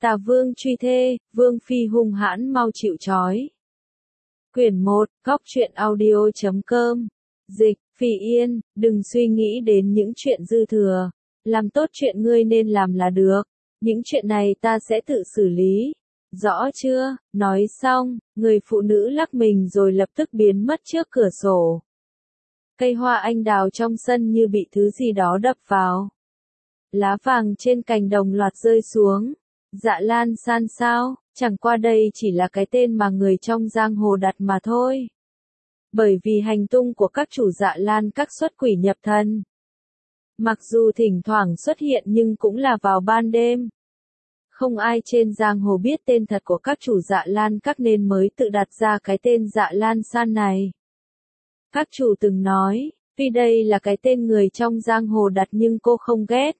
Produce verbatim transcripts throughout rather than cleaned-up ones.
Tà vương truy thê, vương phi hung hãn mau chịu trói. Quyển một, góc truyện audio chấm com. Dịch, Phỉ Yên, đừng suy nghĩ đến những chuyện dư thừa. Làm tốt chuyện ngươi nên làm là được. Những chuyện này ta sẽ tự xử lý. Rõ chưa? Nói xong, người phụ nữ lắc mình rồi lập tức biến mất trước cửa sổ. Cây hoa anh đào trong sân như bị thứ gì đó đập vào. Lá vàng trên cành đồng loạt rơi xuống. Dạ Lan San sao? Chẳng qua đây chỉ là cái tên mà người trong giang hồ đặt mà thôi. Bởi vì hành tung của các chủ Dạ Lan các xuất quỷ nhập thần. Mặc dù thỉnh thoảng xuất hiện nhưng cũng là vào ban đêm. Không ai trên giang hồ biết tên thật của các chủ Dạ Lan các nên mới tự đặt ra cái tên Dạ Lan San này. Các chủ từng nói, tuy đây là cái tên người trong giang hồ đặt nhưng cô không ghét.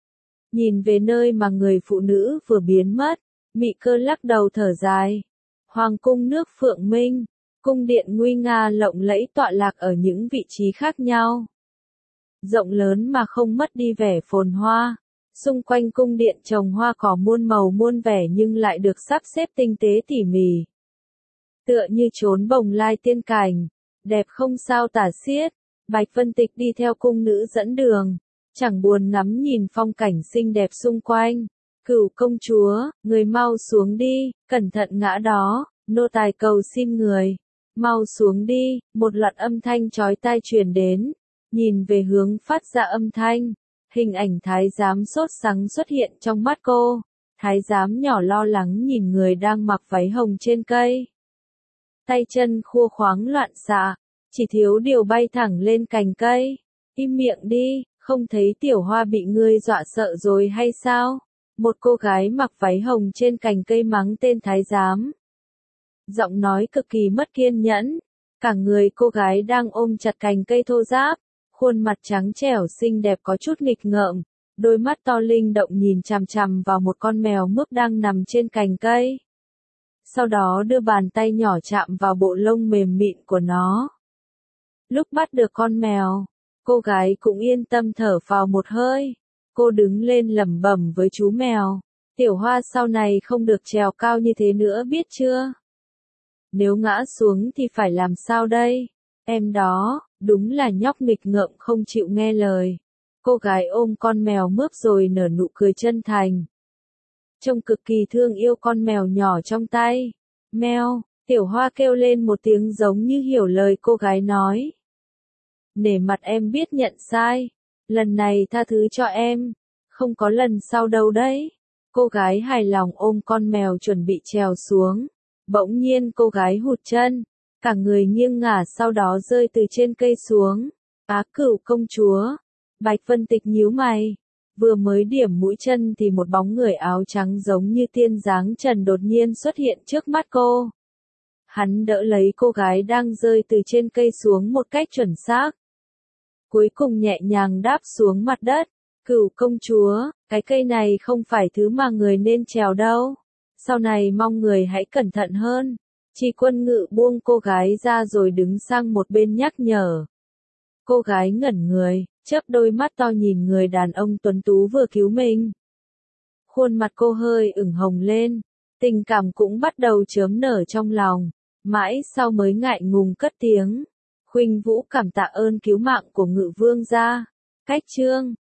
Nhìn về nơi mà người phụ nữ vừa biến mất, Mị Cơ lắc đầu thở dài. Hoàng cung nước Phượng Minh, cung điện nguy nga lộng lẫy tọa lạc ở những vị trí khác nhau. Rộng lớn mà không mất đi vẻ phồn hoa. Xung quanh cung điện trồng hoa cỏ muôn màu muôn vẻ nhưng lại được sắp xếp tinh tế tỉ mỉ. Tựa như chốn bồng lai tiên cảnh, đẹp không sao tả xiết. Bạch Vân Tịch đi theo cung nữ dẫn đường, chẳng buồn ngắm nhìn phong cảnh xinh đẹp xung quanh. Cửu công chúa, người mau xuống đi, cẩn thận ngã đó, nô tài cầu xin người. Mau xuống đi, một loạt âm thanh chói tai truyền đến. Nhìn về hướng phát ra âm thanh, hình ảnh thái giám sốt sắng xuất hiện trong mắt cô. Thái giám nhỏ lo lắng nhìn người đang mặc váy hồng trên cây. Tay chân khua khoáng loạn xạ, chỉ thiếu điều bay thẳng lên cành cây. Im miệng đi, không thấy tiểu hoa bị ngươi dọa sợ rồi hay sao? Một cô gái mặc váy hồng trên cành cây mắng tên thái giám. Giọng nói cực kỳ mất kiên nhẫn. Cả người cô gái đang ôm chặt cành cây thô ráp. Khuôn mặt trắng trẻo xinh đẹp có chút nghịch ngợm. Đôi mắt to linh động nhìn chằm chằm vào một con mèo mướp đang nằm trên cành cây. Sau đó đưa bàn tay nhỏ chạm vào bộ lông mềm mịn của nó. Lúc bắt được con mèo, cô gái cũng yên tâm thở phào một hơi. Cô đứng lên lẩm bẩm với chú mèo. Tiểu Hoa sau này không được trèo cao như thế nữa biết chưa? Nếu ngã xuống thì phải làm sao đây? Em đó, đúng là nhóc nghịch ngợm không chịu nghe lời. Cô gái ôm con mèo mướp rồi nở nụ cười chân thành. Trông cực kỳ thương yêu con mèo nhỏ trong tay. Mèo, Tiểu Hoa kêu lên một tiếng giống như hiểu lời cô gái nói. Nể mặt em biết nhận sai. Lần này tha thứ cho em. Không có lần sau đâu đấy. Cô gái hài lòng ôm con mèo chuẩn bị trèo xuống. Bỗng nhiên cô gái hụt chân. Cả người nghiêng ngả sau đó rơi từ trên cây xuống. Á Cửu công chúa. Bạch Vân Tịch nhíu mày. Vừa mới điểm mũi chân thì một bóng người áo trắng giống như tiên dáng trần đột nhiên xuất hiện trước mắt cô. Hắn đỡ lấy cô gái đang rơi từ trên cây xuống một cách chuẩn xác. Cuối cùng nhẹ nhàng đáp xuống mặt đất. Cửu công chúa, cái cây này không phải thứ mà người nên trèo đâu. Sau này mong người hãy cẩn thận hơn. Tri Quân Ngự buông cô gái ra rồi đứng sang một bên nhắc nhở. Cô gái ngẩn người, chớp đôi mắt to nhìn người đàn ông tuấn tú vừa cứu mình. Khuôn mặt cô hơi ửng hồng lên, tình cảm cũng bắt đầu chớm nở trong lòng, mãi sau mới ngại ngùng cất tiếng. Khuynh Vũ cảm tạ ơn cứu mạng của Ngự vương gia. Cách chương